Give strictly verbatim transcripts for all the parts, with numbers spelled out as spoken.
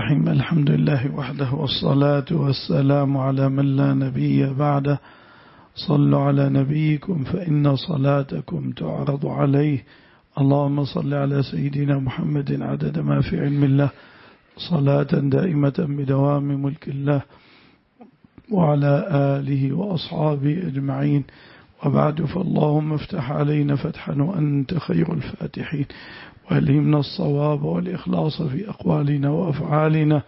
الرحيم. الحمد لله وحده والصلاة والسلام على من لا نبي بعده. صلوا على نبيكم فإن صلاتكم تعرض عليه. اللهم صل على سيدنا محمد عدد ما في علم الله، صلاة دائمة بدوام ملك الله، وعلى آله وأصحابه أجمعين. وبعد، فاللهم افتح علينا فتحا وأنت خير الفاتحين، وألهمنا الصواب والإخلاص في أقوالنا وأفعالنا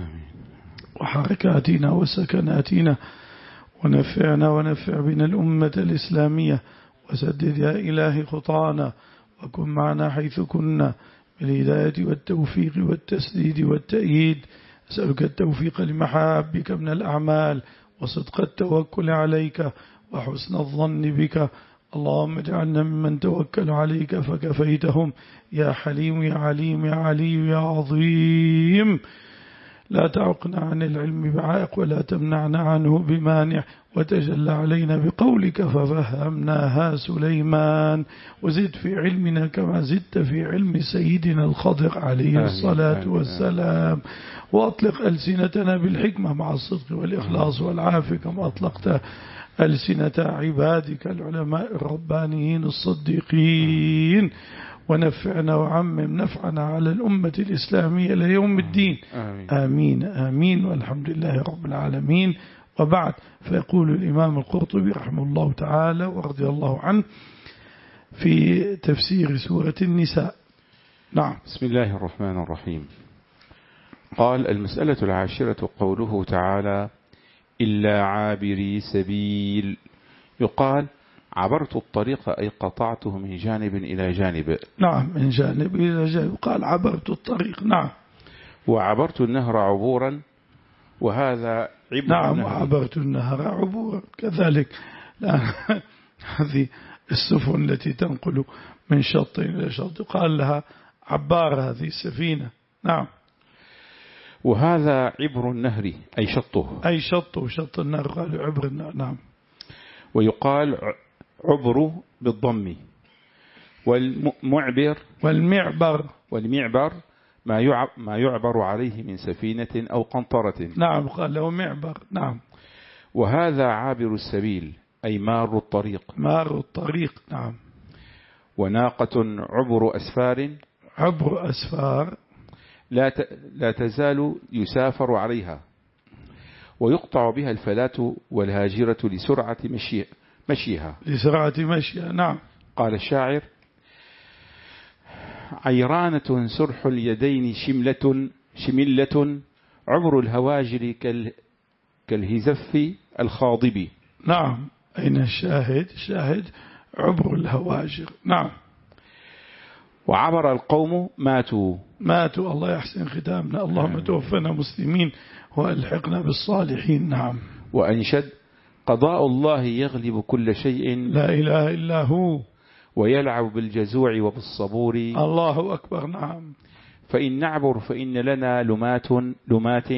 وحركاتنا وسكناتنا، ونفعنا ونفع بنا الأمة الإسلامية، وسدد يا إلهي خطانا، وكن معنا حيث كنا بالهداية والتوفيق والتسديد والتأييد. أسألك التوفيق لمحابك من الأعمال، وصدق التوكل عليك، وحسن الظن بك. اللهم اجعلنا ممن توكل عليك فكفيتهم، يا حليم يا عليم يا علي يا عظيم. لا تعقنا عن العلم بعائق، ولا تمنعنا عنه بمانع، وتجلى علينا بقولك ففهمناها سليمان. وزد في علمنا كما زدت في علم سيدنا الخضر عليه الصلاة والسلام. وأطلق ألسنتنا بالحكمة مع الصدق والإخلاص والعافية، كما أطلقت ألسنة عبادك العلماء الربانيين الصديقين. ونفعنا وعمم نفعنا على الأمة الإسلامية ليوم الدين. آمين آمين, آمين والحمد لله رب العالمين. وبعد، فيقول الإمام القرطبي رحمه الله تعالى ورضي الله عنه في تفسير سورة النساء. نعم. بسم الله الرحمن الرحيم. قال: المسألة العاشرة قوله تعالى: إلا عابري سبيل. يقال: عبرت الطريق أي قطعته من جانب إلى جانب. نعم، من جانب إلى جانب. قال: عبرت الطريق. نعم. وعبرت النهر عبورا، وهذا عبر. نعم، النهر. وعبرت النهر عبورا كذلك. هذه السفن التي تنقل من شط إلى شط قال لها عبار، هذه السفينة. نعم. وهذا عبر النهر أي شطه. أي شطه، شط النهر قالوا عبر النهر. نعم. ويقال عبر بالضم. والمعبر والمعبر والمعبر ما ما يعبر عليه من سفينة أو قنطرة. نعم، قال له معبر. نعم. وهذا عابر السبيل أي مار الطريق. مار الطريق. نعم. وناقة عبر أسفار. عبر أسفار لا لا تزال يسافر عليها، ويقطع بها الفلاة والهاجرة لسرعة مشي مشيها لسرعة مشيها. نعم. قال الشاعر: عيرانة سرح اليدين شملة شملة عبر الهواجر كالهزف الخاضب. نعم. أين الشاهد؟ الشاهد عبر الهواجر. نعم. وعبر القوم ماتوا. ماتوا. الله يحسن ختامنا. اللهم توفنا مسلمين وألحقنا بالصالحين. نعم. وأنشد: قضاء الله يغلب كل شيء، لا إله إلا هو، ويلعب بالجزوع وبالصبور. الله أكبر. نعم. فإن نعبر فإن لنا لمات لمات،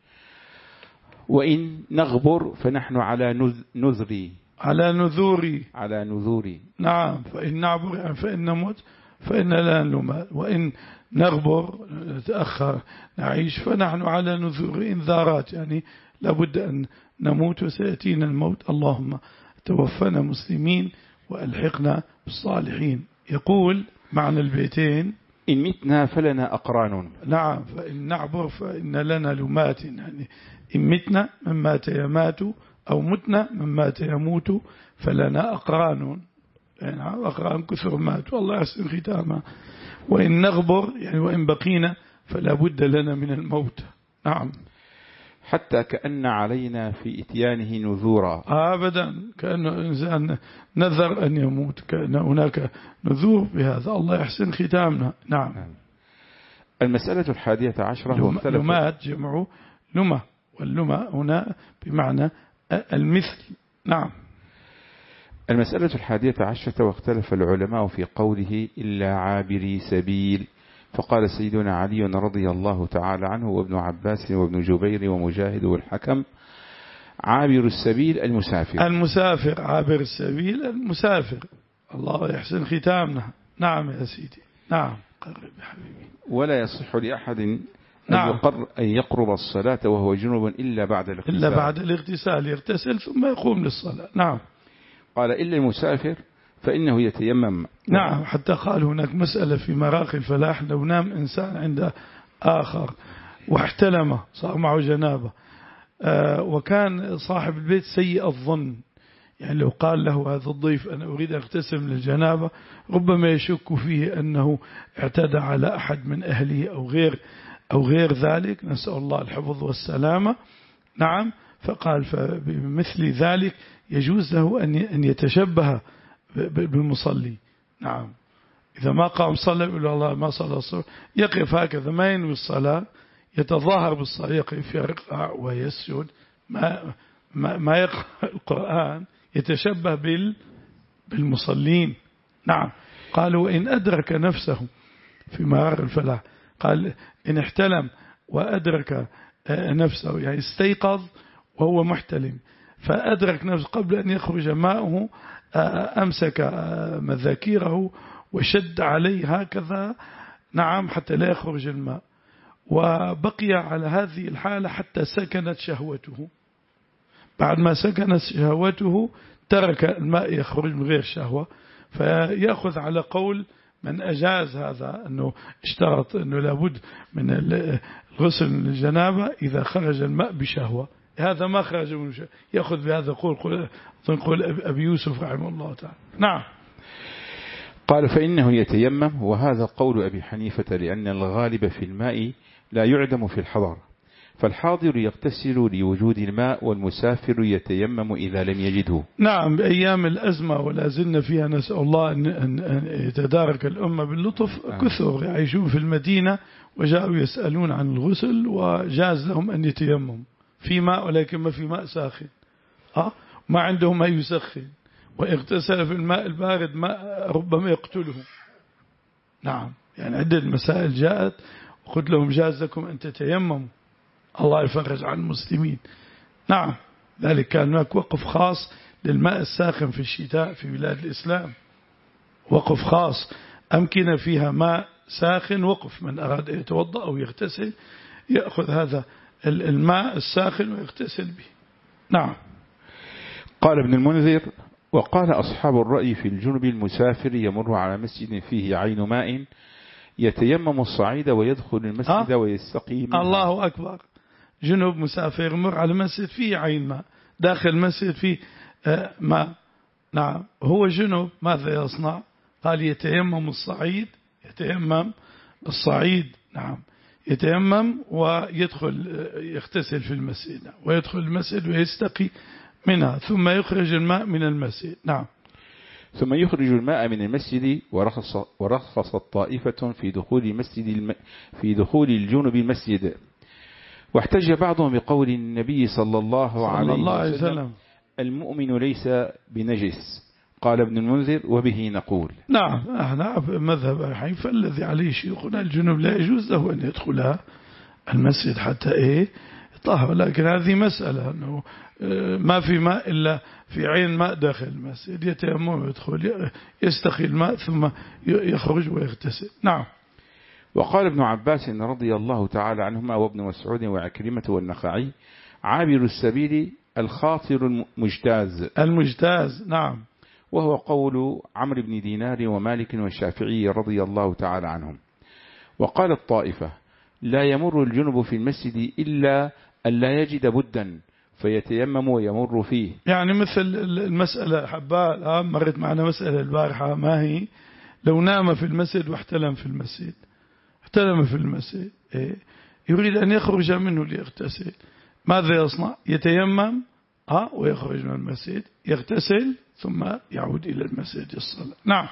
وإن نغبر فنحن على نذري على نذوري على نذوري. نعم. فإن نعبر يعني فإن نموت فإن لنا لمات، وإن نغبر نتأخر نعيش فنحن على نذور إنذارات، يعني لابد أن نموت وسيأتينا الموت. اللهم توفنا مسلمين وألحقنا بالصالحين. يقول معنى البيتين: إن متنا فلنا أقران. نعم. فإن نعبر فإن لنا لمات، يعني إن متنا من مات يمات، أو متنا من مات يموت، فلنا أقران، يعني أقران كثر مات والله يحسن ختامه. وإن نغبر يعني وإن بقينا فلا بد لنا من الموت. نعم. حتى كأن علينا في إتيانه نذورا. أبدا، كأنه إنسان نذر أن يموت، كأن هناك نذور بهذا. الله يحسن ختامنا. نعم. المسألة الحادية عشرة. لمات جمعوا لمة، واللمة هنا بمعنى المثل. نعم. المسألة الحادية عشرة. واختلف العلماء في قوله إلا عابري سبيل، فقال سيدنا علي رضي الله تعالى عنه وابن عباس وابن جبير ومجاهد والحكم: عابر السبيل المسافر. المسافر. عابر السبيل المسافر. الله يحسن ختامنا. نعم يا سيدي. نعم. قرب يا حبيبي. ولا يصح لأحد نعم. أن, أن يقرب الصلاة وهو جنوب إلا بعد الاغتسال إلا بعد الاغتسال يغتسل ثم يقوم للصلاة. نعم. قال إلا المسافر فإنه يتيمم. نعم، حتى قال هناك مسألة في مراقي الفلاح، لو نام إنسان عند آخر واحتلم صار معه جنابة آه وكان صاحب البيت سيء الظن، يعني لو قال له هذا الضيف أنا أريد أن أغتسل من الجنابة ربما يشك فيه أنه اعتدى على أحد من أهله أو غير أو غير ذلك، نسأل الله الحفظ والسلامة. نعم. فقال فبمثل ذلك يجوز له أن يتشبه بالمصلي. نعم. إذا ما قام صلى يقول الله ما صلى الصبح، يقف هكذا ما ينوي الصلاة، يتظاهر بالصلاة، يقف يركع ويسجد، ما ما ما يقرأ القرآن، يتشبه بال بالمصلين. نعم. قالوا إن أدرك نفسه في مرار الفلاح، قال إن احتلم وأدرك نفسه، يعني استيقظ وهو محتلم فأدرك نفسه قبل أن يخرج ماءه، أمسك مذاكيره وشد عليه هكذا، نعم، حتى لا يخرج الماء، وبقي على هذه الحالة حتى سكنت شهوته. بعد ما سكنت شهوته ترك الماء يخرج من غير شهوة، فيأخذ على قول من أجاز هذا، أنه اشترط أنه لابد من الغسل من الجنابة إذا خرج الماء بشهوة، هذا ما خرج من شهوة، يأخذ بهذا قول قول أبي يوسف رحمه الله تعالى. نعم. قال فإنه يتيمم، وهذا قول أبي حنيفة، لأن الغالب في الماء لا يعدم في الحضر، فالحاضر يغتسل لوجود الماء، والمسافر يتيمم إذا لم يجده. نعم. بأيام الأزمة ولا زلنا فيها، نسأل الله أن يتدارك الأمة باللطف، كثر يعيشون في المدينة وجاءوا يسألون عن الغسل وجاز لهم أن يتيمم في ماء، ولكن ما في ماء ساخن، ها ما عندهم ما يسخن، واغتسل في الماء البارد ما ربما يقتله. نعم. يعني عدة مسائل جاءت وقلت لهم جاز لكم أن تتيمموا، الله يفرج عن المسلمين. نعم. ذلك كان هناك وقف خاص للماء الساخن في الشتاء في بلاد الإسلام، وقف خاص أمكنة فيها ماء ساخن، وقف من أراد أن يتوضأ أو يغتسل يأخذ هذا الماء الساخن ويغتسل به. نعم. قال ابن المنذر: وقال أصحاب الرأي في الجنب المسافر يمر على مسجد فيه عين ماء يتيمم الصعيد ويدخل المسجد ويستقي منه. الله أكبر. جنوب مسافر يمر على مسجد فيه عين ماء، داخل المسجد فيه ماء، نعم، هو جنوب، ماذا يصنع؟ قال يتيمم الصعيد، يتيمم الصعيد، نعم، يتيمم ويدخل يغتسل في المسجد، ويدخل المسجد ويستقي منها، ثم يخرج الماء من المسجد. نعم. ثم يخرج الماء من المسجد. ورخص ورخصت طائفة في دخول مسجد الم في دخول الجنب المسجد، واحتج بعضهم بقول النبي صلى الله عليه وسلم: المؤمن ليس بنجس. قال ابن المنذر: وبه نقول. نعم. احنا مذهب حنيفة الذي عليه شيوخنا الجنوب لا يجوز له أن يدخل المسجد حتى إيه طهر، لكن هذه مسألة أنه ما في ماء إلا في عين ماء داخل المسجد، يتيمم ويدخل يستقي الماء ثم يخرج ويغتسل. نعم. وقال ابن عباس رضي الله تعالى عنهما وابن مسعود وعكرمة والنخعي: عابر السبيل الخاطر المجتاز. المجتاز. نعم. وهو قول عمرو بن دينار ومالك والشافعي رضي الله تعالى عنهم. وقال الطائفة: لا يمر الجنب في المسجد إلا أن لا يجد بدا فيتيمم ويمر فيه. يعني مثل المسألة حبال مرت معنا مسألة البارحة، ما هي؟ لو نام في المسجد واحتلم في المسجد، احتلم في المسجد، إيه؟ يريد أن يخرج منه ليغتسل، ماذا يصنع؟ يتيمم ها ويخرج من المسجد، يغتسل ثم يعود إلى المسجد الصلاة. نعم.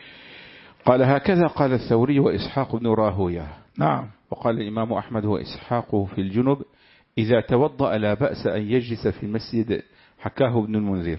قال: هكذا قال الثوري وإسحاق بن راهويه. نعم. وقال الإمام أحمد وإسحاق في الجنب: إذا توضأ لا بأس أن يجلس في المسجد، حكاه ابن المنذر.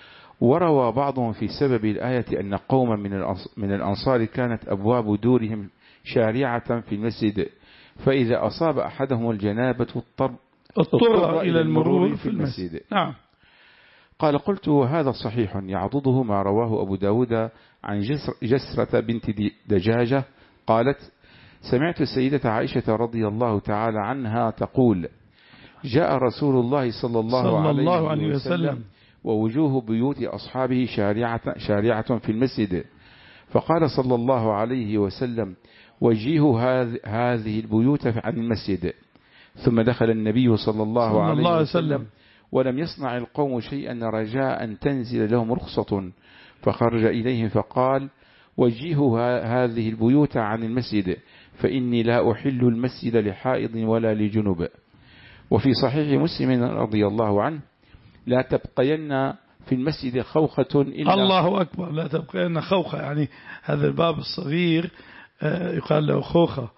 وروى بعضهم في سبب الآية أن قوما من الأنصار كانت أبواب دورهم شارعة في المسجد، فإذا أصاب أحدهم الجنابة اضطر, اضطر إلى المرور في المسجد. نعم. قال: قلت: هذا صحيح يعضده ما رواه أبو داود عن جسر جسرة بنت دجاجة قالت: سمعت السيدة عائشة رضي الله تعالى عنها تقول: جاء رسول الله صلى الله, صلى عليه, الله عليه وسلم, وسلم ووجوه بيوت أصحابه شارعة, شارعة في المسجد، فقال صلى الله عليه وسلم: وجهوا هذه البيوت عن المسجد. ثم دخل النبي صلى الله صلى عليه الله عليه وسلم وسلم ولم يصنع القوم شيئا رجاء أن تنزل لهم رخصة، فخرج إليهم فقال: وجهوا هذه البيوت عن المسجد، فإني لا أحل المسجد لحائض ولا لجنب. وفي صحيح مسلم رضي الله عنه: لا تبقين في المسجد خوخة إلا الله أكبر، لا تبقين خوخة، يعني هذا الباب الصغير يقال له خوخة،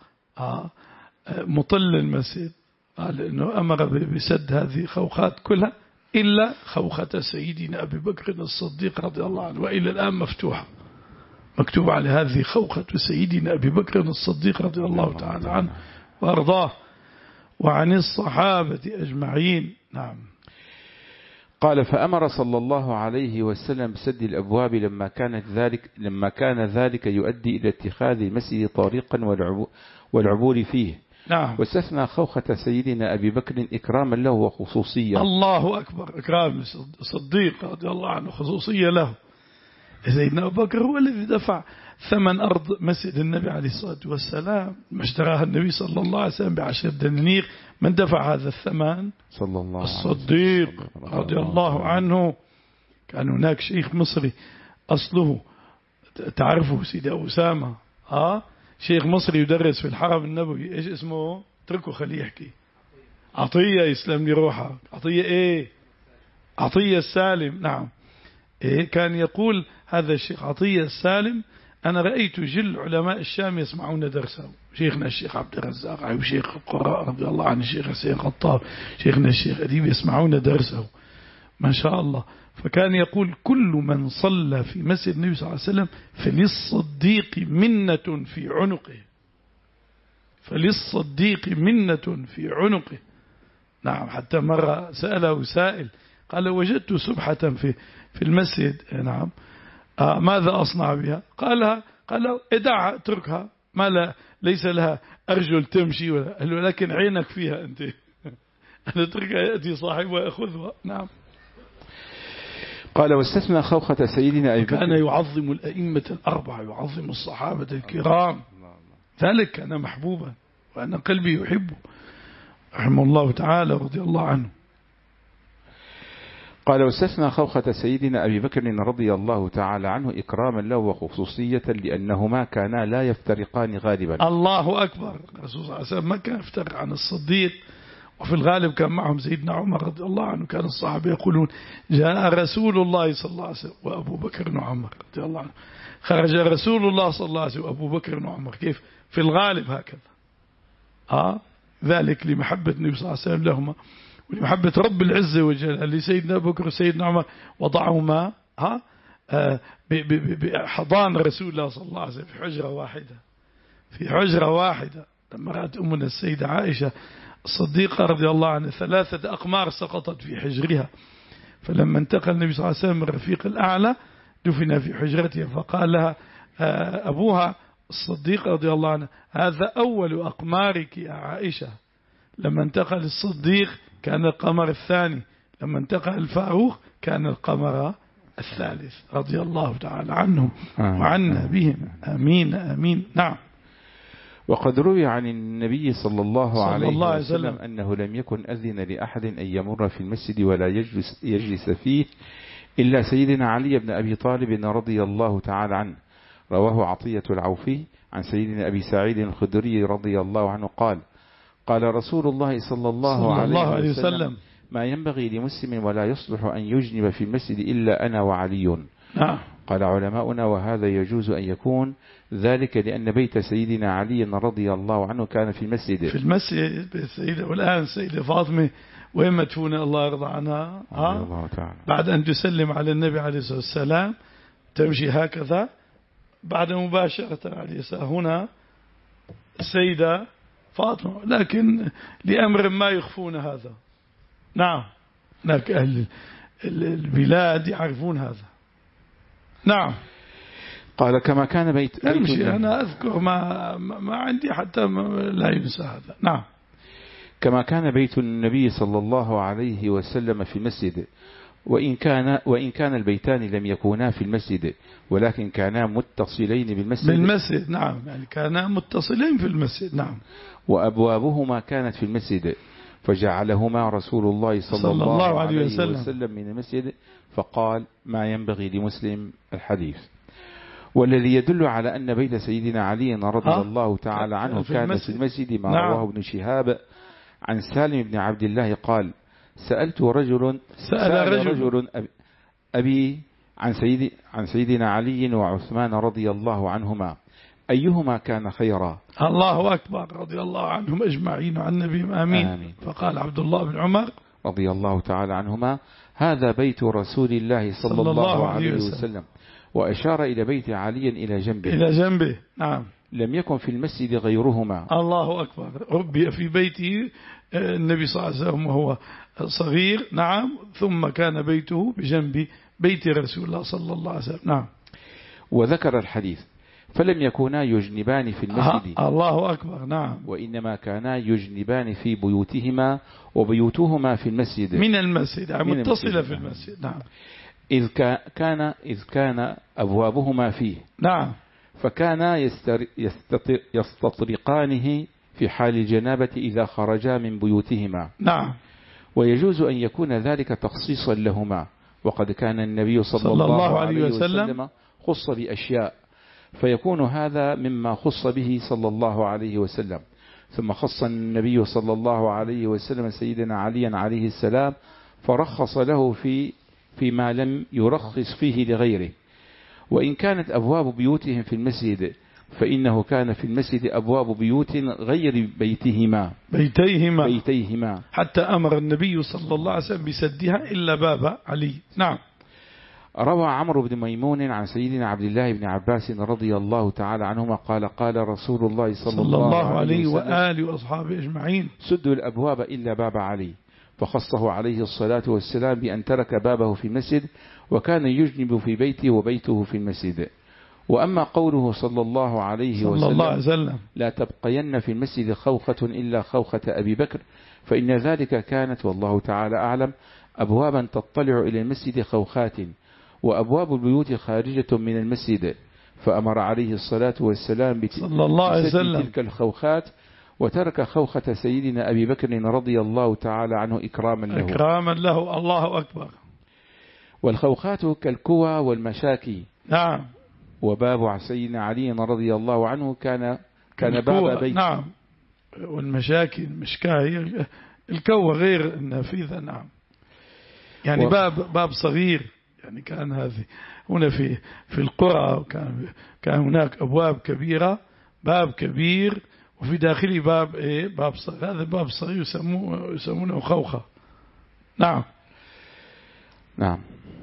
مطل المسجد، قال إنه أمر بسد هذه خوخات كلها إلا خوخة سيدنا أبي بكر الصديق رضي الله عنه، وإلى الآن مفتوحة مكتوب على هذه خوخة سيدنا أبي بكر الصديق رضي الله تعالى عنه وأرضاه وعن الصحابة أجمعين. نعم. قال: فأمر صلى الله عليه وسلم بسد الأبواب لما كانت ذلك لما كان ذلك يؤدي إلى اتخاذ المسجد طريقا والعبور فيه. نعم. واستثنى خوخة سيدنا أبي بكر إكراما له وخصوصية. الله أكبر، إكرام صديق رضي الله عنه، خصوصية له. سيدنا أبو بكر هو الذي دفع ثمن أرض مسجد النبي عليه الصلاة والسلام، ما اشتراها النبي صلى الله عليه وسلم بعشر دنانير. من دفع هذا الثمن؟ صلى الله الصديق رضي الله عنه. كان هناك شيخ مصري أصله تعرفه سيدي أبو أسامة، آه شيخ مصري يدرس في الحرم النبوي، إيش اسمه؟ اتركه خليه يحكي. عطية، يسلم لي روحه. عطية إيه؟ عطية السالم. نعم. إيه كان يقول هذا الشيخ عطية السالم: أنا رأيت جل علماء الشام يسمعون درسه، شيخنا الشيخ عبد الرزاق وشيخ القراء رضي الله عنه، الشيخ حسين خطاب، شيخنا الشيخ أديب، يسمعون درسه ما شاء الله. فكان يقول: كل من صلى في مسجد النبي صلى الله عليه وسلم فللصديق منة في عنقه، فللصديق منة في عنقه. نعم. حتى مرة سأله سائل قال: وجدت سبحة في في المسجد. نعم. آه ماذا أصنع بها؟ قال قال ادعها، اتركها، ما لا ليس لها أرجل تمشي ولا، ولكن عينك فيها أنت. أنا اتركها يأتي صاحبها يأخذها. نعم. قال: واستثنى خوخة سيدنا أبي بكر. كان يعظم الأئمة الأربعة، يعظم الصحابة الكرام، ذلك كان محبوبا وأنا قلبي يحبه رحمه الله تعالى رضي الله عنه. قال: واستثنى خوخة سيدنا أبي بكر رضي الله تعالى عنه إكراما له وخصوصية لأنهما كانا لا يفترقان غالبا. الله أكبر. الرسول صلى الله عليه وسلم ما كان يفترق عن الصديق، وفي الغالب كان معهم سيدنا عمر رضي الله عنه. كان الصحابة يقولون: جاء رسول الله صلى الله عليه وسلم وأبو بكر وعمر رضي الله عنه، خرج رسول الله صلى الله عليه وسلم وأبو بكر وعمر. كيف؟ في الغالب هكذا. آه ذلك لمحبة النبي صلى الله عليه وسلم لهما، ولمحبة رب العزة والجلال لسيدنا أبو بكر وسيدنا عمر، وضعهما ها آه بحضان رسول الله صلى الله عليه وسلم في حجرة واحدة، في حجرة واحدة. لما رأت أمنا السيدة عائشة الصديقة رضي الله عنها ثلاثة أقمار سقطت في حجرها، فلما انتقل النبي صلى الله عليه وسلم من الرفيق الأعلى دفن في حجرتها، فقال لها آه أبوها الصديق رضي الله عنه: هذا أول أقمارك يا عائشة. لما انتقل الصديق كان القمر الثاني، لما انتقل الفاروق كان القمر الثالث رضي الله تعالى عنهم وعنا بهم، آمين آمين. نعم. وقد روي عن النبي صلى الله صلى عليه الله عليه وسلم وسلم أنه لم يكن أذن لأحد أن يمر في المسجد ولا يجلس, يجلس فيه إلا سيدنا علي بن أبي طالب رضي الله تعالى عنه. رواه عطية العوفي عن سيدنا أبي سعيد الخدري رضي الله عنه قال: قال رسول الله صلى الله, صلى الله عليه, عليه وسلم, وسلم: ما ينبغي لمسلم ولا يصلح أن يجنب في المسجد إلا أنا وعلي. آه. قال علماؤنا: وهذا يجوز أن يكون ذلك لأن بيت سيدنا علي رضي الله عنه كان في المسجد في المسجد السيدة. والآن السيدة فاطمة وين مدفونة الله يرضى عنها؟ آه. الله تعالى. بعد أن تسلم على النبي عليه الصلاة والسلام تمشي هكذا، بعد مباشرة على اليسار هنا السيدة فاطمة، لكن لأمر ما يخفون هذا. نعم. هناك أهل البلاد يعرفون هذا. نعم. قال كما كان بيت, بيت امشي أنا أذكر ما, ما عندي حتى لا ينسى هذا. نعم. كما كان بيت النبي صلى الله عليه وسلم في المسجد، وإن كان, وإن كان البيتان لم يكونا في المسجد ولكن كانا متصلين بالمسجد. بالمسجد نعم، يعني كانا متصلين في المسجد. نعم. وأبوابهما كانت في المسجد فجعلهما رسول الله صلى, صلى الله, الله عليه وسلم. وسلم من المسجد، فقال ما ينبغي لمسلم الحديث. والذي يدل على أن بيت سيدنا علي رضي الله تعالى عنه في كان في المسجد ما نعم. رواه ابن شهاب عن سالم بن عبد الله قال سألت رجل سأل, سأل رجل, رجل أبي عن, سيد عن سيدنا علي وعثمان رضي الله عنهما أيهما كان خيرا. الله أكبر، رضي الله عنهم أجمعين عن النبي آمين. آمين. فقال عبد الله بن عمر رضي الله تعالى عنهما هذا بيت رسول الله صلى, صلى الله, الله عليه وسلم, وسلم. وأشار إلى بيت علي إلى جنبه إلى جنبه. نعم. لم يكن في المسجد غيرهما. الله أكبر. ربي في بيته النبي صلى الله عليه وسلم وهو صغير. نعم. ثم كان بيته بجنب بيت رسول الله صلى الله عليه وسلم. نعم. وذكر الحديث فلم يكونا يجنبان في المسجد. آه الله أكبر. نعم. وإنما كانا يجنبان في بيوتهما وبيوتهما في المسجد من المسجد متصلة في المسجد. نعم. إذ كان إذ كان أبوابهما فيه. نعم. فكانا يستطرقانه في حال الجنابة إذا خرجا من بيوتهما. نعم. ويجوز أن يكون ذلك تخصيصا لهما، وقد كان النبي صلى, صلى الله, الله عليه وسلم, وسلم خص بأشياء، فيكون هذا مما خص به صلى الله عليه وسلم. ثم خص النبي صلى الله عليه وسلم سيدنا عليا عليه السلام فرخص له في فيما لم يرخص فيه لغيره. وإن كانت أبواب بيوتهم في المسجد فإنه كان في المسجد أبواب بيوت غير بيتهما بيتيهما بيتيهما حتى أمر النبي صلى الله عليه وسلم بسدها إلا باب علي. نعم. روى عمرو بن ميمون عن سيدنا عبد الله بن عباس رضي الله تعالى عنهما قال قال رسول الله صلى, صلى الله, الله عليه وآله وأصحابه أجمعين سدوا الأبواب إلا باب علي، فخصه عليه الصلاة والسلام بأن ترك بابه في المسجد وكان يجنب في بيته وبيته في المسجد. وأما قوله صلى الله عليه صلى وسلم, الله عليه وسلم لا تبقين في المسجد خوخة إلا خوخة أبي بكر، فإن ذلك كانت والله تعالى أعلم أبوابا تطلع إلى المسجد خوخات، وأبواب البيوت خارجة من المسجد، فأمر عليه الصلاة والسلام بسد تلك الخوخات وترك خوخة سيدنا أبي بكر رضي الله تعالى عنه إكراما له إكراما له. الله أكبر. والخوخات كالكوى والمشاكي. نعم. وباب سيدنا علي رضي الله عنه كان كان باب بيت. نعم. والمشاكي المشكاة الكوى غير النافذة. نعم. يعني و... باب باب صغير، يعني كان هذه هنا في في القرى كان كان هناك أبواب كبيرة، باب كبير وفي داخله باب إيه باب صغير. هذا باب صغير يسمونه يسمونه خوخة. نعم. نعم.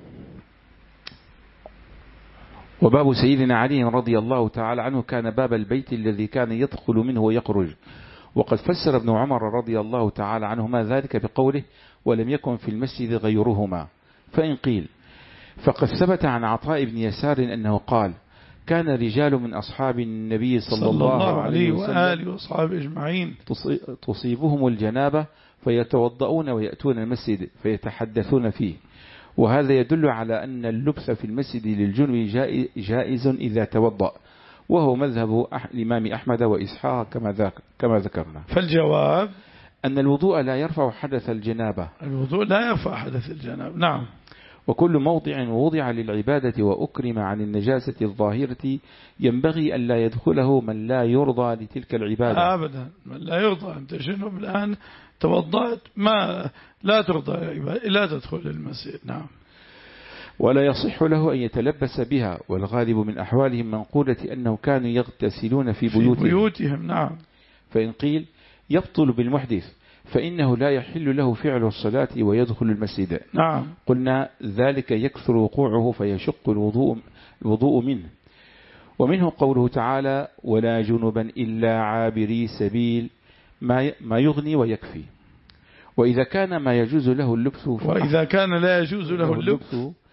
وباب سيدنا علي رضي الله تعالى عنه كان باب البيت الذي كان يدخل منه ويخرج. وقد فسر ابن عمر رضي الله تعالى عنهما ذلك بقوله ولم يكن في المسجد غيرهما. فإن قيل فقد ثبت عن عطاء بن يسار أنه قال كان رجال من أصحاب النبي صلى, صلى الله, الله عليه وآله وأصحابه أجمعين تصيبهم الجنابة فيتوضؤون ويأتون المسجد فيتحدثون فيه. وهذا يدل على أن اللبس في المسجد للجنب جائز إذا توضأ، وهو مذهب الإمام أحمد وإسحاق كما كما ذكرنا. فالجواب أن الوضوء لا يرفع حدث الجنابة. الوضوء لا يرفع حدث الجنابة. نعم. وكل موضع وضع للعبادة وأكرم عن النجاسة الظاهرة ينبغي أن لا يدخله من لا يرضى لتلك العبادة. أبدا، من لا يرضى. أنت شنو الآن توضأت ما لا ترضى لا تدخل المسجد. نعم. ولا يصح له أن يتلبس بها، والغالب من أحوالهم منقولة أنه كانوا يغتسلون في بيوتهم, في بيوتهم. نعم. فإن قيل يبطل بالمحدث فإنه لا يحل له فعل الصلاة ويدخل المسجد. نعم. قلنا ذلك يكثر وقوعه فيشق الوضوء, الوضوء منه. ومنه قوله تعالى ولا جنبا إلا عابري سبيل ما ما يغني ويكفي. وإذا كان ما يجوز له اللبس وإذا كان لا يجوز له اللبس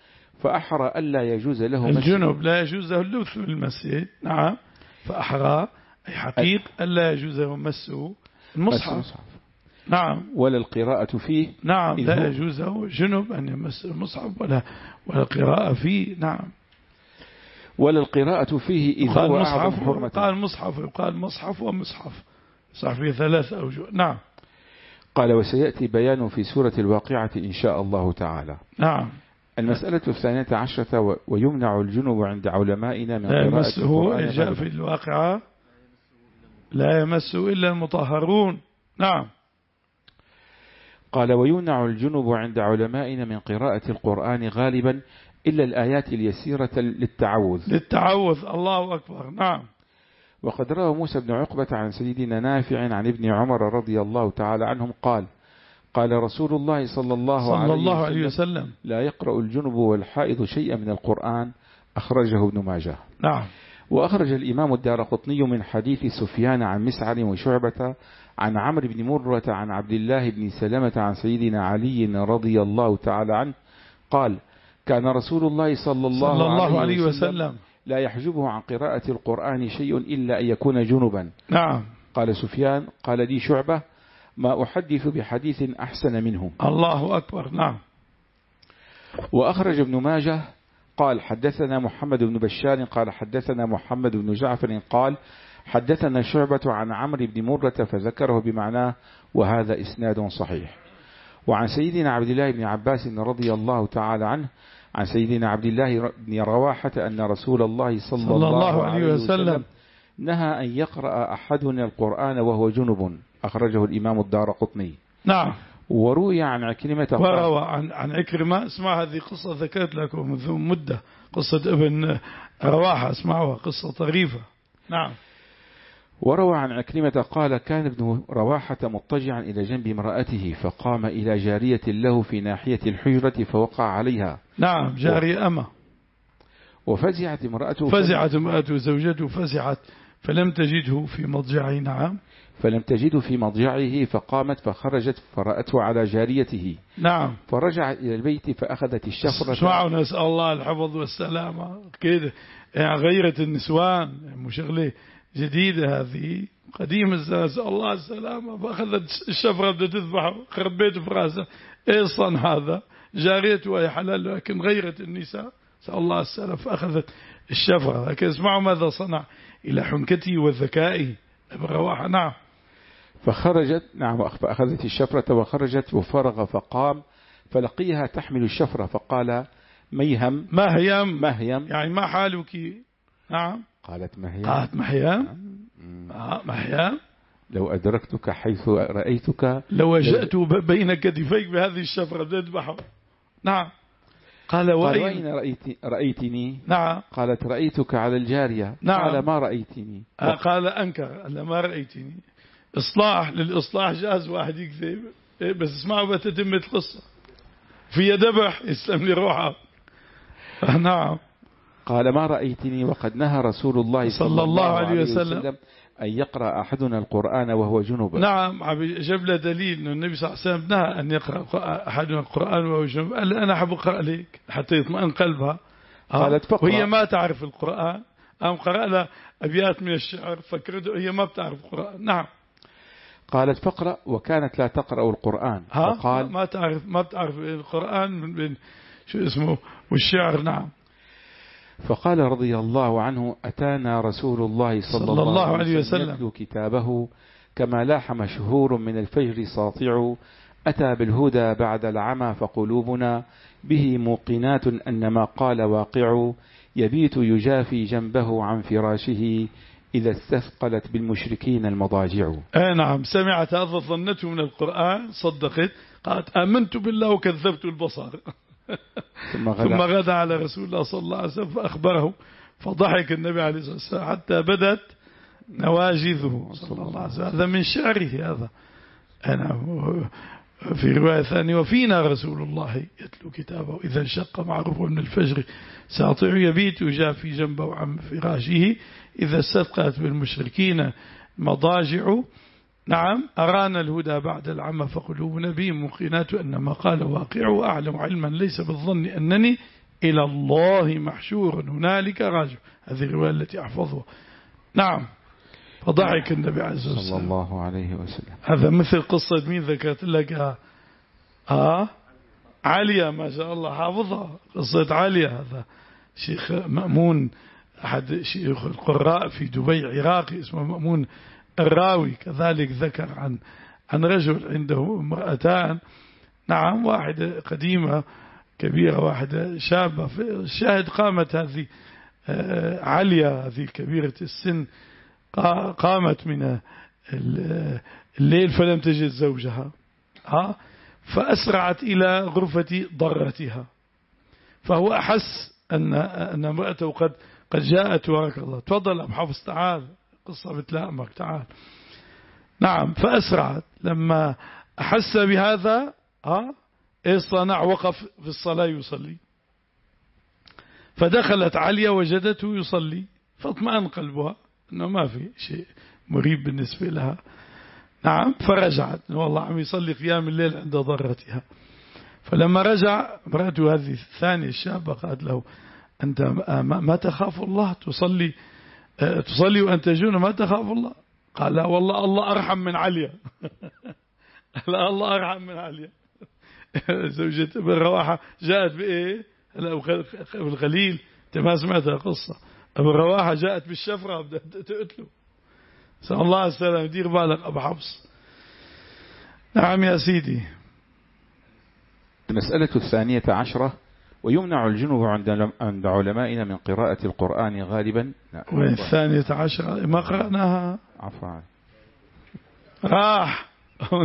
فأحرى ألا يجوز له مسه. الجنب لا يجوز له اللبث في المسجد. نعم. فأحرى أي حقيق ألا يجوز له مسه المصحف. نعم. ولا القراءة فيه. نعم لا يجوز له جنب أن يمس المصحف ولا ولا القراءة فيه. نعم. ولا القراءة فيه إذا هو أعظم حرمة. قال مصحف وقال مصحف ومصحف صح فيه ثلاث أوجه. نعم. قال وسيأتي بيان في سورة الواقعة إن شاء الله تعالى. نعم. المسألة الثانية عشرة ويمنع الجنب عند علمائنا من لا قراءة القرآن. جاء في الواقعة لا يمسه إلا المطهرون. نعم. قال ويمنع الجنب عند علمائنا من قراءة القرآن غالبا إلا الآيات اليسيرة للتعوذ. للتعوذ. الله أكبر. نعم. وقد روى موسى بن عقبة عن سيدنا نافع عن ابن عمر رضي الله تعالى عنهم قال قال رسول الله صلى الله, صلى عليه, الله وسلم عليه وسلم لا يقرأ الجنب والحائض شيئا من القرآن. أخرجه ابن ماجه. نعم. وأخرج الإمام الدارقطني من حديث سفيان عن مسعر وشعبة عن عمرو بن مرة عن عبد الله بن سلمة عن سيدنا علي رضي الله تعالى عنه قال كان رسول الله صلى الله, صلى الله عليه وسلم, وسلم لا يحجبه عن قراءة القرآن شيء إلا أن يكون جنبا. نعم. قال سفيان قال لي شعبة ما أحدث بحديث أحسن منه. الله أكبر. نعم. وأخرج ابن ماجه قال حدثنا محمد بن بشار قال حدثنا محمد بن جعفر قال حدثنا شعبة عن عمرو بن مرة فذكره بمعناه وهذا إسناد صحيح. وعن سيدنا عبد الله بن عباس رضي الله تعالى عنه عن سيدنا عبد الله بن رواحة أن رسول الله صلى, صلى الله عليه وسلم نهى أن يقرأ أحدنا القرآن وهو جنب. أخرجه الإمام الدارقطني. نعم. وروي عن عكرمة وروى عن عن عكرمة. اسمع هذه قصة ذكرت لكم منذ مدة قصة ابن رواحة. اسمعوها قصة طريفة. نعم. وروى عن عكرمة قال كان ابن رواحة مضطجعا إلى جنب امرأته فقام إلى جارية له في ناحية الحجرة فوقع عليها. نعم. جارية أمة. وفزعت امرأته فزعت امرأته زوجته فزعت فلم تجده في مضجعه. نعم. فلم تجده في مضجعه فقامت فخرجت فرأته على جاريته. نعم. فرجعت إلى البيت فأخذت الشفرة. اسمعوا نسأل الله الحفظ والسلامة كده يعني غيرة النسوان مشغلة جديدة هذه قديم الزمان. نسأل الله السلامة. فأخذت الشفرة بدها تذبحه خربيته في راسه. ايه صنع هذا جاريته أي حلال لكن غيرة النساء. نسأل الله السلامة. فأخذت الشفرة. لكن اسمعوا ماذا صنع إلى حنكته وذكائه ابن رواحة. نعم. فخرجت. نعم. فأخذت الشفرة وخرجت وفرغ فقام فلقيها تحمل الشفرة فقال ميهم مهيم مهيم يعني ما حالك. نعم. قالت مهيم. قالت مهيم. آه مهيم لو أدركتك حيث رأيتك لو وجأت بين كتفيك بهذه الشفرة تذبحه. نعم. قال وأين رأيت رأيتني. نعم. قالت رأيتك على الجارية. نعم. قال ما رأيتني. آه قال أنكر قال ما رأيتني. إصلاح للإصلاح جاز واحد يكذب بس اسمعوا بتتم القصة في ذبح يسلم لي روحه. نعم. قال ما رأيتني وقد نهى رسول الله صلى, صلى الله عليه وسلم, وسلم أن يقرأ أحدنا القرآن وهو جنوب. نعم. جاب له دليل أن النبي صلى الله عليه وسلم نهى أن يقرأ أحدنا القرآن وهو جنوب. قال أنا أحب أقرأ لك حتى يطمئن قلبها. قالت فقرأ. وهي ما تعرف القرآن. أم قرأ لها أبيات من الشعر فكرته هي ما بتعرف القرآن. نعم. قالت فقرأ وكانت لا تقرأ القرآن. فقال ما تعرف ما بتعرف القرآن من بين شو اسمه والشعر. نعم. فقال رضي الله عنه أتانا رسول الله صلى, صلى الله عليه وسلم يتلو كتابه كما لاح مشهور من الفجر ساطع أتى بالهدى بعد العمى فقلوبنا به موقنات أن ما قال واقع يبيت يجافي جنبه عن فراشه إذا استثقلت بالمشركين المضاجع. آه نعم. سمعت هذا ظنته من القرآن صدقت قالت آمنت بالله وكذبت البصر. ثم غدا, ثم غدا على رسول الله صلى الله عليه وسلم فأخبره فضحك النبي عليه الصلاة والسلام حتى بدت نواجذه صلى الله عليه وسلم. هذا من شعره هذا. أنا في رواية ثانية وفينا رسول الله يتلو كتابه إذا انشق معروف من الفجر ساطع يبيت يجافي جنبه عن فراشه إذا استثقلت بالمشركين مضاجع. نعم. أرانا الهدى بعد العمى فقلوبنا به موقنات أن ما قال واقع وأعلم علما ليس بالظن أنني إلى الله محشور هنالك راجع. هذه الرواية التي أحفظها. نعم. فضحك النبي عليه الصلاة والسلام صلى الله عليه وسلم. هذا مثل قصة مين ذكرت لك؟ آه, آه عليا ما شاء الله حافظها. قصة عليا هذا شيخ مأمون أحد شيوخ القراء في دبي عراقي اسمه مأمون الراوي، كذلك ذكر عن عن رجل عنده امرأتان. نعم. واحدة قديمة كبيرة واحدة شابة. الشاهد قامت هذه عليا هذه كبيرة السن قامت من الليل فلم تجد زوجها ها فأسرعت إلى غرفة ضرتها، فهو أحس أن أن امرأته قد قد جاءت وراك الله. تفضل أبو حفص تعال، قصة بتلائمك تعال. نعم. فأسرعت. لما أحس بهذا ها إيه صنع؟ وقف في الصلاة يصلي. فدخلت عليا وجدته يصلي فاطمأن قلبها أنه ما في شيء مريب بالنسبة لها. نعم. فرجعت والله عم يصلي قيام الليل عند ضرتها. فلما رجع امرأته هذه الثانية الشابة قالت له أنت ما تخاف الله؟ تصلي تصلي وأنت جنون ما تخاف الله؟ قال لا والله الله أرحم من عليا. لا الله أرحم من عليا. زوجة ابن رواحة جاءت بإيه؟ بالغليل. أنت ما سمعت القصة. ابن رواحة جاءت بالشفرة بدأت تقتله. سأل الله السلام. دير بالك أبو حفص. نعم يا سيدي. المسألة الثانية عشرة: ويمنع الجنوب عند عند علمائنا من قراءة القرآن غالبا. والثانية عشرة ما قرأناها. عفوا. راح.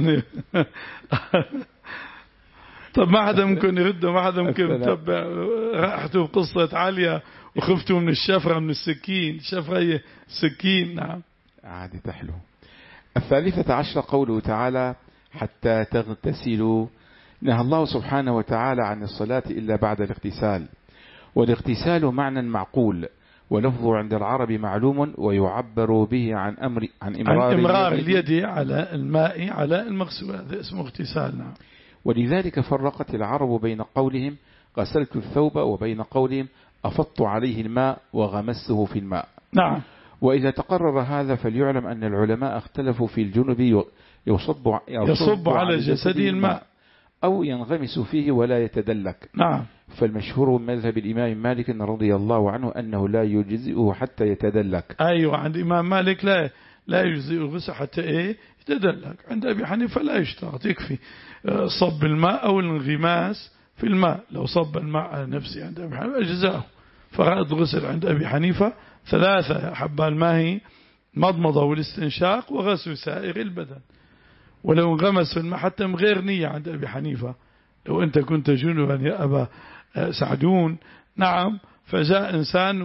طب ما حدا ممكن يرده، ما حدا ممكن يتبع. رحتوا بقصة عليا وخفتوا من الشفرة من السكين. الشفرة هي سكين. نعم. عادي تحلو. الثالثة عشرة قوله تعالى: حتى تغتسلوا. نهى الله سبحانه وتعالى عن الصلاة إلا بعد الاغتسال، والاغتسال معنى معقول، ولفظه عند العرب معلوم، ويعبر به عن أمر عن إمرار, عن إمرار اليد على الماء على المغسول. هذا اسمه اغتسال. نعم. ولذلك فرقت العرب بين قولهم غسلت الثوب وبين قولهم أفضت عليه الماء وغمسته في الماء. نعم. وإذا تقرر هذا فليعلم أن العلماء اختلفوا في الجنب يصب, يصب على جسده الماء أو ينغمس فيه ولا يتدلك. نعم. فالمشهور من مذهب الإمام مالك رضي الله عنه أنه لا يجزئه حتى يتدلك. أيوة. عند الإمام مالك لا لا يجزئ الغسل حتى إيه يتدلك. عند أبي حنيفة لا يشترط، يكفي صب الماء أو الانغماس في الماء. لو صب الماء على نفسه عند أبي حنيفة أجزاءه. فرائض الغسل عند أبي حنيفة ثلاثة حبة الماء، مضمضة والاستنشاق وغسل سائر البدن. ولو انغمس في الماء حتى من غير نية عند أبي حنيفة. لو أنت كنت جنبا يا أبا سعدون نعم فجاء إنسان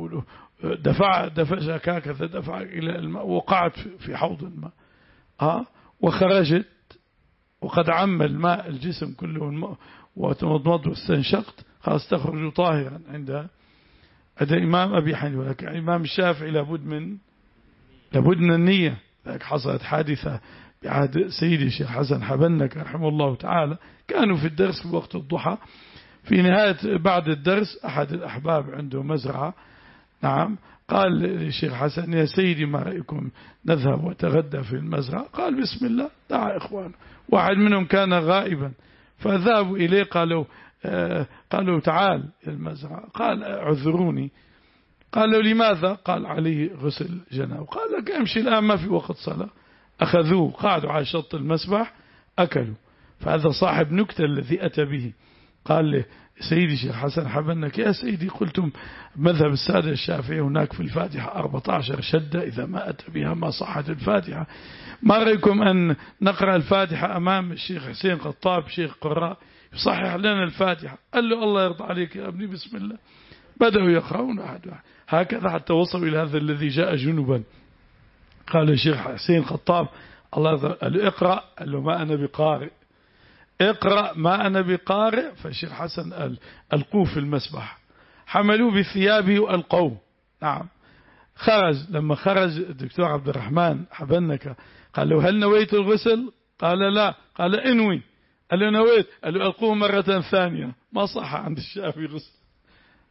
ودفع دفع شكاكة دفع إلى الماء وقعت في حوض الماء ها وخرجت وقد عم الماء الجسم كله وتمضمض واستنشقت خلاص تخرج طاهرا عند هذا إمام أبي حنيفة. لكن إمام الشافعي لابد من لابد من النية. لذلك حصلت حادثة بعهد سيدي الشيخ حسن حبنك رحمه الله تعالى. كانوا في الدرس في وقت الضحى، في نهاية بعد الدرس أحد الأحباب عنده مزرعة نعم قال للشيخ حسن يا سيدي ما رأيكم نذهب وتغدى في المزرعة؟ قال بسم الله. دعا إخوانه، واحد منهم كان غائبا فذهبوا إليه قالوا آه قالوا تعال المزرعة. قال اعذروني. قالوا لماذا؟ قال عليه غسل جنابه. قال لك امشي الآن ما في وقت صلاة. أخذوه قعدوا على شط المسبح أكلوا. فهذا صاحب نكتة الذي أتى به قال له سيدي الشيخ حسن حبنك يا سيدي قلتم مذهب السادة الشافعي هناك في الفاتحة أربعة عشر شدة إذا ما أتى بها ما صحت الفاتحة، ما رأيكم أن نقرأ الفاتحة أمام الشيخ حسين قطاب شيخ قراء يصحح لنا الفاتحة؟ قال له الله يرضى عليك يا ابني بسم الله. بدأوا يقرؤون واحد واحد هكذا حتى وصلوا إلى هذا الذي جاء جنوبا. قال الشيخ حسين قطاب الله يرضى قال له اقرأ. قال له ما أنا بقارئ. اقرأ ما أنا بقارئ. فالشيخ حسن قال ألقوه في المسبح، حملوه بثيابه وألقوه. نعم. خرج. لما خرج الدكتور عبد الرحمن حبنك قال له هل نويت الغسل؟ قال لا. قال انوي. قال له نويت. قال له ألقوه مرة ثانية. ما صح عند الشافعي غسل.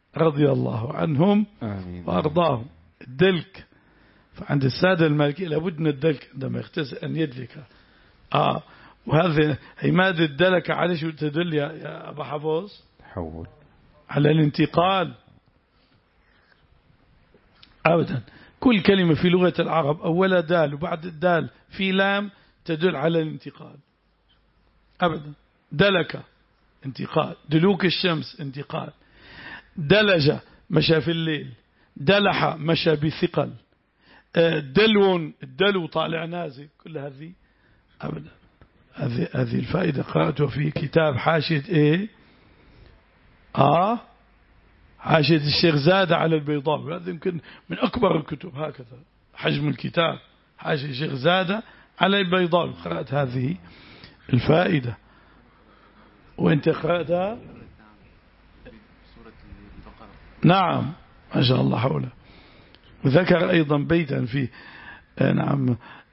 رضي الله عنهم آمين. وأرضاهم. الدلك، فعند السادة المالكية لابد من الدلك عندما يغتسل أن يدلك. آه وهذا هي مادة الدلك على شو تدل يا, يا أبا حفظ؟ تحول على الانتقال. أبدا، كل كلمة في لغة العرب أولها دال وبعد الدال في لام تدل على الانتقال. أبدا، دلك انتقال، دلوك الشمس انتقال، دلج مشى في الليل، دلح مشى بثقل، دلو الدلو طالع نازل، كل هذه أبدا. هذه هذه الفائدة قرأتها في كتاب حاشية إيه آه حاشية الشيخ زادة على البيضاوي. هذا يمكن من أكبر الكتب، هكذا حجم الكتاب، حاشية الشيخ زادة على البيضاوي. قرأت هذه الفائدة. وانت قرأتها؟ نعم ما شاء الله حوله. وذكر أيضا بيتا فيه نعم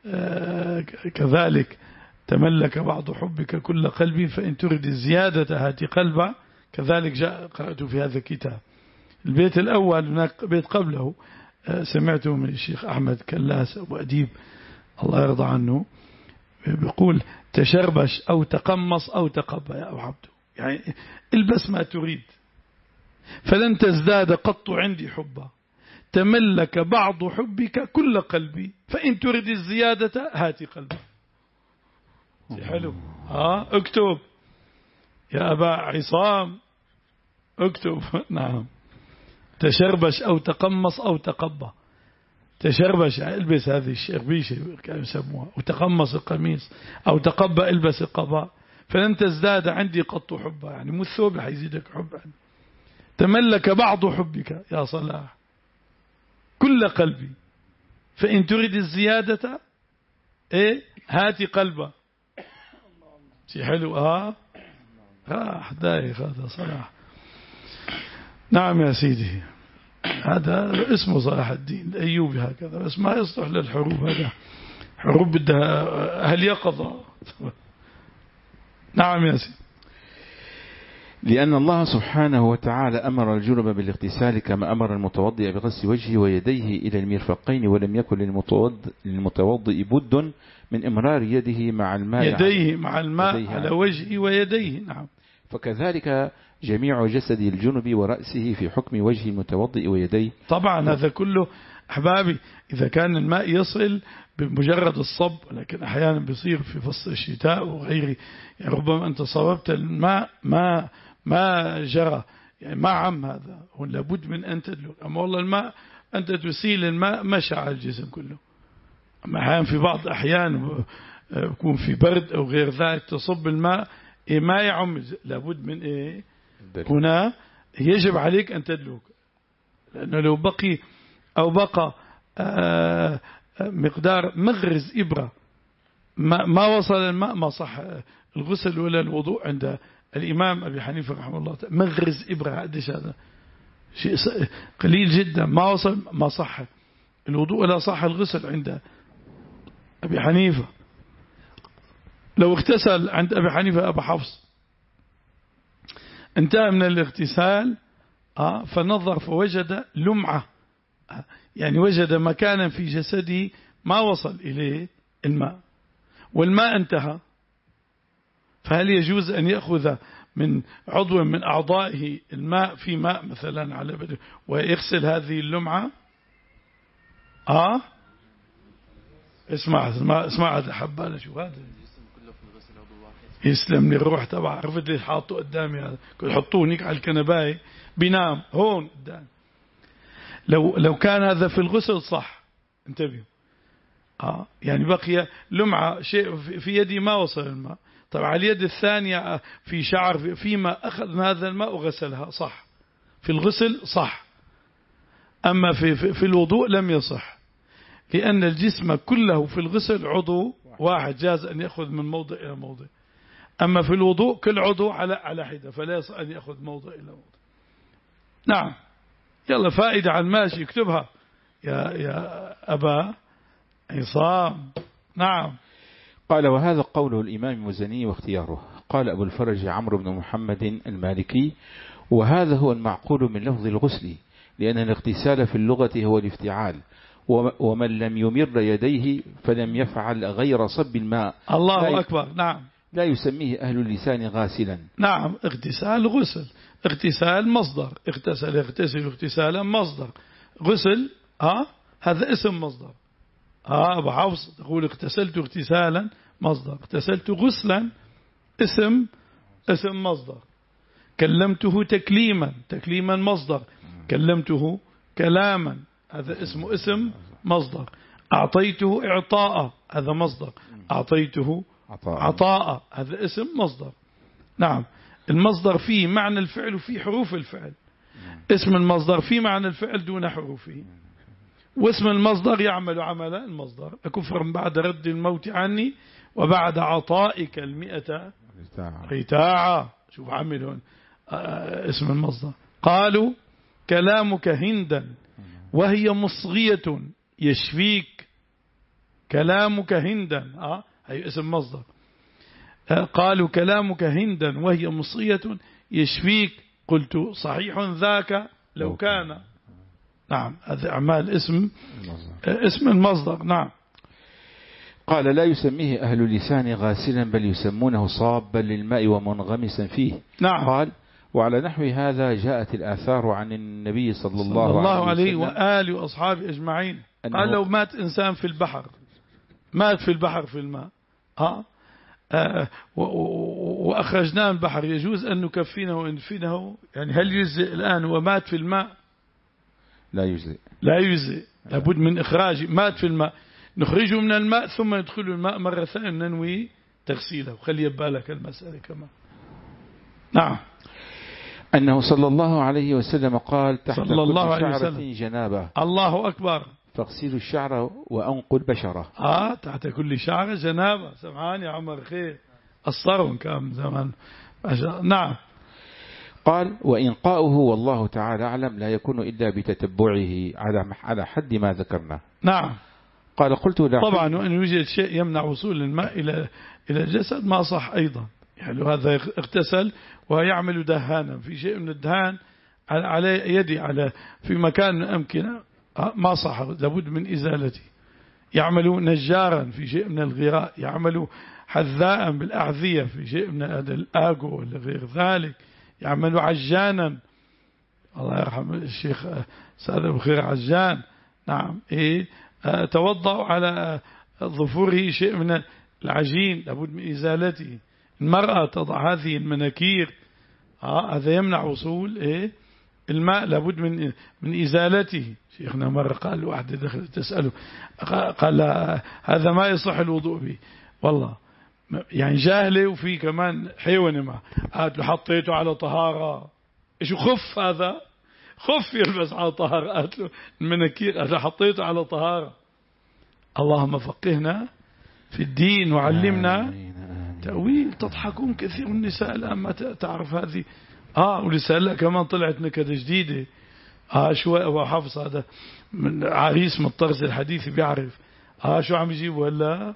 كذلك: تملك بعض حبك كل قلبي فإن ترد الزيادة هات قلبا. كذلك جاء قرأت في هذا الكتاب. البيت الأول هناك بيت قبله سمعته من الشيخ أحمد كلاس أبو أديب الله يرضى عنه، بيقول: تشربش أو تقمص أو تقبى يا أبو عبده، يعني البس ما تريد فلن تزداد قط عندي حبا، تملك بعض حبك كل قلبي فإن تريد الزيادة هات قلبي. حلو. ها اكتب يا أبا عصام، اكتب. نعم، تشربش أو تقمص أو تقبى. تشربش البس هذه الشربيشة كانوا يسموها، وتقمص القميص، أو تقبى البس القباء، فلن تزداد عندي قط حبا، يعني مو الثوب رح يزيدك حبا. تملك بعض حبك يا صلاح كل قلبي فإن تريد الزيادة ايه هاتي قلبه. شي حلو. ها راح دايخ هذا صلاح. نعم يا سيدي، هذا اسمه صلاح الدين الأيوبي هكذا، بس ما يصلح للحروب، هذا حروب بدها أهل يقظة. نعم يا سيدي. لأن الله سبحانه وتعالى أمر الجنب بالاغتسال كما أمر المتوضئ بغسل وجهه ويديه إلى المرفقين، ولم يكن للمتوضئ بد من إمرار يده مع الماء يديه مع الماء على وجهه ويديه. نعم. فكذلك جميع جسد الجنب ورأسه في حكم وجه المتوضئ ويديه. طبعا هذا كله أحبابي إذا كان الماء يصل بمجرد الصب، لكن أحيانا بيصير في فصل الشتاء وغيره، يعني ربما أنت صببت الماء ما ما جرى، يعني ما عم، هذا هو لابد من أن تدلك. أما والله الماء أنت تسيل الماء مشى على الجسم كله. أما أحيانا في بعض أحيان يكون في برد أو غير ذلك تصب الماء إيه ما يعم، لابد من إيه هنا يجب عليك أن تدلك، لأنه لو بقي أو بقى آه مقدار مغرز إبرة ما, ما وصل الماء ما صح الغسل ولا الوضوء عند الإمام أبي حنيفة رحمه الله تعالى. مغرز إبرة قديش هذا شيء قليل جدا، ما وصل ما صح الوضوء ولا صح الغسل عند أبي حنيفة. لو اغتسل عند أبي حنيفة أبا حفص انتهى من الاغتسال آه فنظر فوجد لمعة، يعني وجد مكانا في جسده ما وصل إليه الماء والماء انتهى، فهل يجوز أن يأخذ من عضو من أعضائه الماء في ماء مثلا على بدنه ويغسل هذه اللمعة؟ آه اسمع اسمع اسمع هذا حبالة، شو هذا يسلم لي الروح تبع، عرفت ليش حاطه قدامي هذا؟ كنت حطوه هنيك على الكنباية بينام هون قدام. لو لو كان هذا في الغسل صح، انتبهوا آه يعني بقي لمعة شيء في يدي ما وصل الماء، طبعا على اليد الثانية في شعر فيما أخذ من هذا الماء وغسلها صح، في الغسل صح. أما في, في, في الوضوء لم يصح، لأن الجسم كله في الغسل عضو واحد جاز أن يأخذ من موضع إلى موضع، أما في الوضوء كل عضو على على حدة فلا يصح أن يأخذ موضع إلى موضع. نعم. يلا فائدة على الماشي اكتبها يا يا أبا عصام. نعم. قال: وهذا قوله الإمام المزني واختياره. قال أبو الفرج عمرو بن محمد المالكي: وهذا هو المعقول من لفظ الغسل، لأن الاغتسال في اللغة هو الافتعال، ومن لم يمر يديه فلم يفعل غير صب الماء. الله أكبر. نعم. لا يسميه أهل اللسان غاسلا. نعم. اغتسال غسل، اغتسال مصدر، اغتسل يغتسل اغتسالا مصدر، غسل ها هذا اسم مصدر. ها أبو حفص تقول اغتسلت اغتسالا مصدر، اغتسلت غسلا اسم اسم مصدر، كلمته تكليما تكليما مصدر، كلمته كلاما هذا اسمه اسم مصدر، أعطيته إعطاء هذا مصدر، أعطيته عطاء هذا اسم مصدر. نعم. المصدر فيه معنى الفعل وفيه حروف الفعل. اسم المصدر فيه معنى الفعل دون حروفه، واسم المصدر يعمل عمل المصدر. كفرا بعد رد الموت عني وبعد عطائك المئة رتاعا. شوف عملون اسم المصدر. قالوا كلامك هندا وهي مصغية يشفيك، كلامك هندا آه هي اسم مصدر. قالوا كلامك هندا وهي مصغية يشفيك، قلت صحيح ذاك لو كان. نعم. هذا أعمال اسم اسم المصدر. نعم. قال لا يسميه أهل اللسان غاسلا بل يسمونه صابا للماء ومنغمسا فيه. نعم. قال وعلى نحو هذا جاءت الآثار عن النبي صلى الله, صلى الله عليه وسلم وآله وأصحابه أجمعين. قال لو مات إنسان في البحر، مات في البحر في الماء ها آه وأخرجناه من البحر، يجوز أن نكفينه وندفنه؟ يعني هل يجزئ الآن ومات في الماء؟ لا يجزئ. لا يجزئ، لابد من إخراجه. مات في الماء نخرجه من الماء ثم ندخله الماء مرة ثانية ننوي تغسيله. خلي يبالك المسألة كمان. نعم. أنه صلى الله عليه وسلم قال تحت صلى الله كل عليه شعرة وسلم. جنابة. الله أكبر. فاغسلوا الشعر وأنقوا البشرة. آه تحت كل شعرة جنابة. سمعان يا عمر خير الصرون كام زمان. نعم. قال وإنقاؤه والله تعالى أعلم لا يكون إلا بتتبعه على حد ما ذكرنا. نعم. قال قلت لا. طبعا وأن يوجد شيء يمنع وصول الماء إلى إلى الجسد ما صح أيضا. يعني هذا اغتسل ويعمل دهانا في شيء من الدهان على يدي على في مكان من الأمكنة ما صح، لابد من إزالته. يعمل نجارا في شيء من الغراء، يعمل حذاء بالأعذية في شيء من الآجو ولا غير ذلك، يعمل عجانا. الله يرحم الشيخ سعد بخير عجان. نعم. إيه توضأ على ظفوره شيء من العجين لابد من إزالته. المرأة تضع هذه المناكير آه هذا يمنع وصول إيه الماء، لابد من من إزالته. شيخنا مرة قال واحدة دخلت تسأله قال هذا ما يصح الوضوء به، والله يعني جاهلة وفي كمان حيوانة معه. قالت له حطيته على طهارة. إيش خف هذا؟ خف يلبس على طهارة. قالت له المناكير. قالت له حطيته على طهارة. اللهم فقهنا في الدين وعلمنا تأويل. تضحكون كثير من النساء الآن ما تعرف هذه. آه ولسه هلا كمان طلعت نكدة جديدة. آه شو أبو حفص هذا من عريس من الطرز الحديث بيعرف. آه شو عم يجيبوا هلا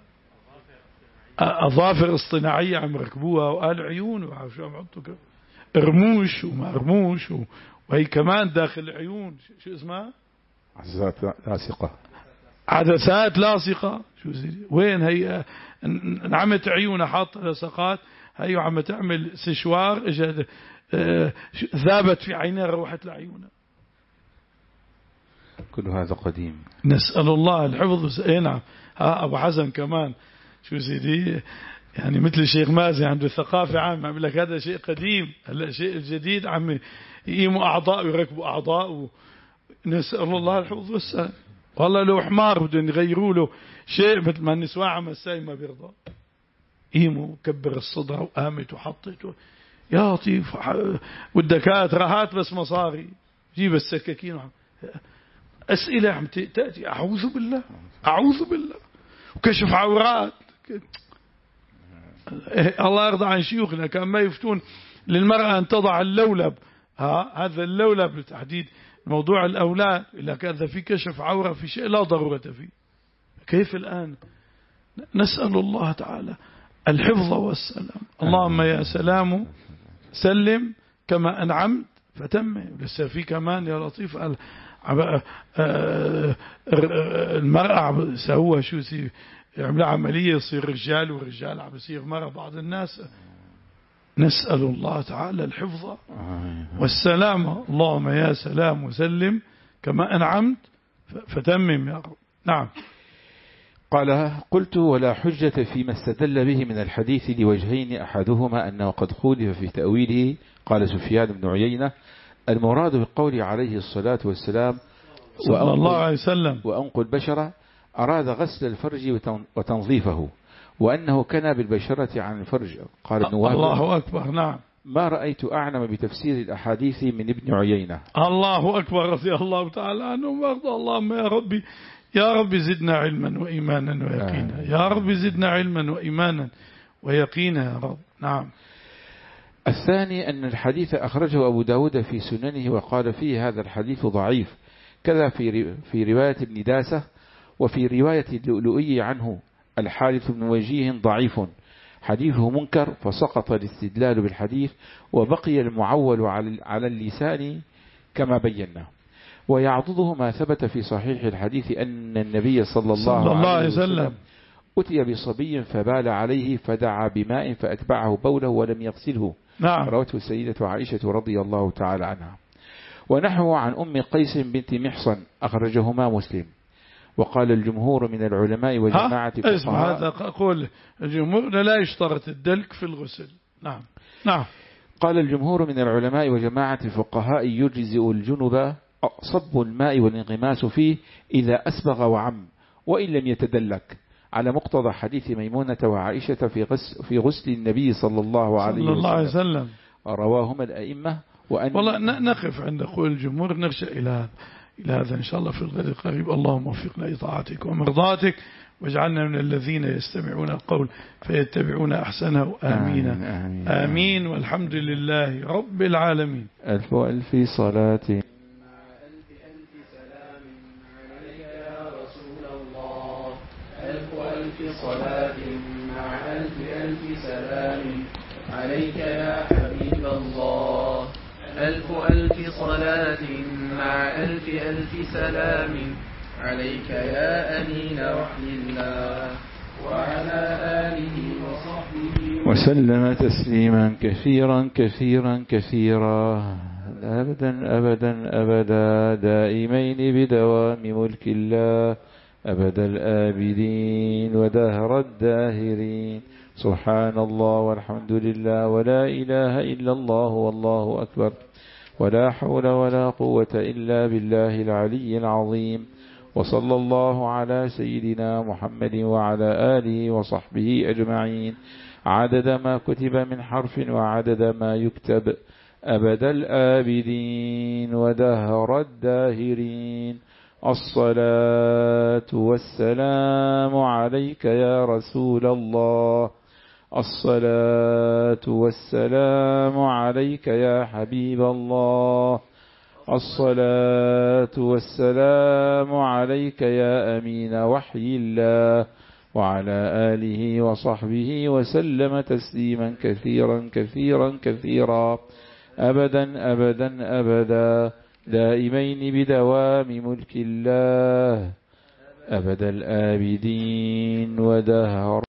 أظافر اصطناعية عم يركبوها وقال عيون وعارف شو عم يحطوا رموش وما رموش وهي كمان داخل عيون شو اسمها عدسات لاصقة. عدسات لاصقة. شو زي وين هي نعمت عيونها حاطة لصقات. هي عم تعمل سشوار اجت ذابت في عينها روحت لعيونها. كل هذا قديم. نسأل الله الحفظ. اي نعم. ها أبو حسن كمان شو سيدي يعني مثل الشيخ مازن عنده ثقافة عامة. عم لك هذا شيء قديم. هلا شيء الجديد عم يقيموا أعضاء ويركبوا أعضاء. نسأل الله الحفظ والسلام. والله لو حمار بدهم يغيروا له شيء مثل ما النسوان عم الساي ما بيرضى. قيموا كبر الصدر وقامت وحطت يا لطيف. والدكاترة هات بس مصاري جيب السكاكين وحط. أسئلة عم تأتي أعوذ بالله أعوذ بالله وكشف عورات. الله يرضى عن شيوخنا كان ما يفتون للمرأة أن تضع اللولب. ها هذا اللولب لتحديد موضوع الأولاد. إلا كان في كشف عورة في شيء لا ضرورة فيه. كيف الآن؟ نسأل الله تعالى الحفظ والسلام. اللهم يا سلام سلم كما أنعمت فتم. لسه في كمان يا لطيف قال المرأة عم سوى شو يصير يعمل عملية يصير رجال ورجال عم يصير مرأة. بعض الناس نسأل الله تعالى الحفظ والسلامة. اللهم يا سلام وسلم كما أنعمت فتمم يا رب. نعم. قال قلت ولا حجة فيما استدل به من الحديث لوجهين، أحدهما أنه قد خولف في تأويله. قال سفيان بن عيينة المراد بقوله عليه الصلاة والسلام صلى الله عليه وسلم وأنقل البشرة أراد غسل الفرج وتنظيفه، وأنه كان بالبشرة عن الفرج. قال ابن وهب الله أكبر. نعم. ما رأيت أعلم بتفسير الأحاديث من ابن عيينة. الله أكبر رضي الله تعالى عنه وارضى. اللهم يا ربي يا رب زدنا علما وإيمانا ويقينا. آه. يا رب زدنا علما وإيمانا ويقينا يا رب. نعم. الثاني أن الحديث أخرجه أبو داود في سننه وقال فيه هذا الحديث ضعيف، كذا في في رواية ابن داسة، وفي رواية اللؤلؤي عنه الحارث بن وجيه ضعيف حديثه منكر، فسقط الاستدلال بالحديث وبقي المعول على اللسان كما بينا. ويعضده ما ثبت في صحيح الحديث أن النبي صلى الله, صلى الله عليه وسلم أتي بصبي فبال عليه فدعا بماء فأتبعه بوله ولم يغسله. نعم. روته السيدة عائشة رضي الله تعالى عنها. ونحو عن أم قيس بنت محصن أخرجهما مسلم. وقال الجمهور من العلماء وجماعة الفقهاء هذا قول الجمهور لا يشترط الدلك في الغسل. نعم. نعم. قال الجمهور من العلماء وجماعة الفقهاء يجزئ الجنب صب الماء والانغماس فيه إذا أسبغ وعم وإن لم يتدلك، على مقتضى حديث ميمونة وعائشة في غسل, في غسل النبي صلى الله عليه صلى الله وسلم. وسلم رواهما الأئمة. وأن والله نقف عند قول الجمهور، نرجع إلى هذا إلى هذا إن شاء الله في الغد القريب. اللهم وفقنا لطاعتك ومرضاتك واجعلنا من الذين يستمعون القول فيتبعون أحسنه. آمين. آمين, آمين, آمين والحمد لله رب العالمين. ألف وألف صلاة صلاة مع ألف ألف سلام عليك يا حبيب الله. ألف ألف صلاة مع ألف ألف سلام عليك يا أمين وحي الله وعلى آله وصحبه وسلم تسليما كثيرا كثيرا كثيرا أبدا أبدا أبدا دائمين بدوام ملك الله أبد الآبدين ودهر الداهرين. سبحان الله والحمد لله ولا إله إلا الله والله أكبر ولا حول ولا قوة إلا بالله العلي العظيم. وصلى الله على سيدنا محمد وعلى آله وصحبه أجمعين عدد ما كتب من حرف وعدد ما يكتب أبد الآبدين ودهر الداهرين. الصلاة والسلام عليك يا رسول الله. الصلاة والسلام عليك يا حبيب الله. الصلاة والسلام عليك يا أمين وحي الله وعلى آله وصحبه وسلم تسليما كثيرا كثيرا كثيرا أبدا أبدا أبدا دائمين بدوام ملك الله أبد الآبدين ودهر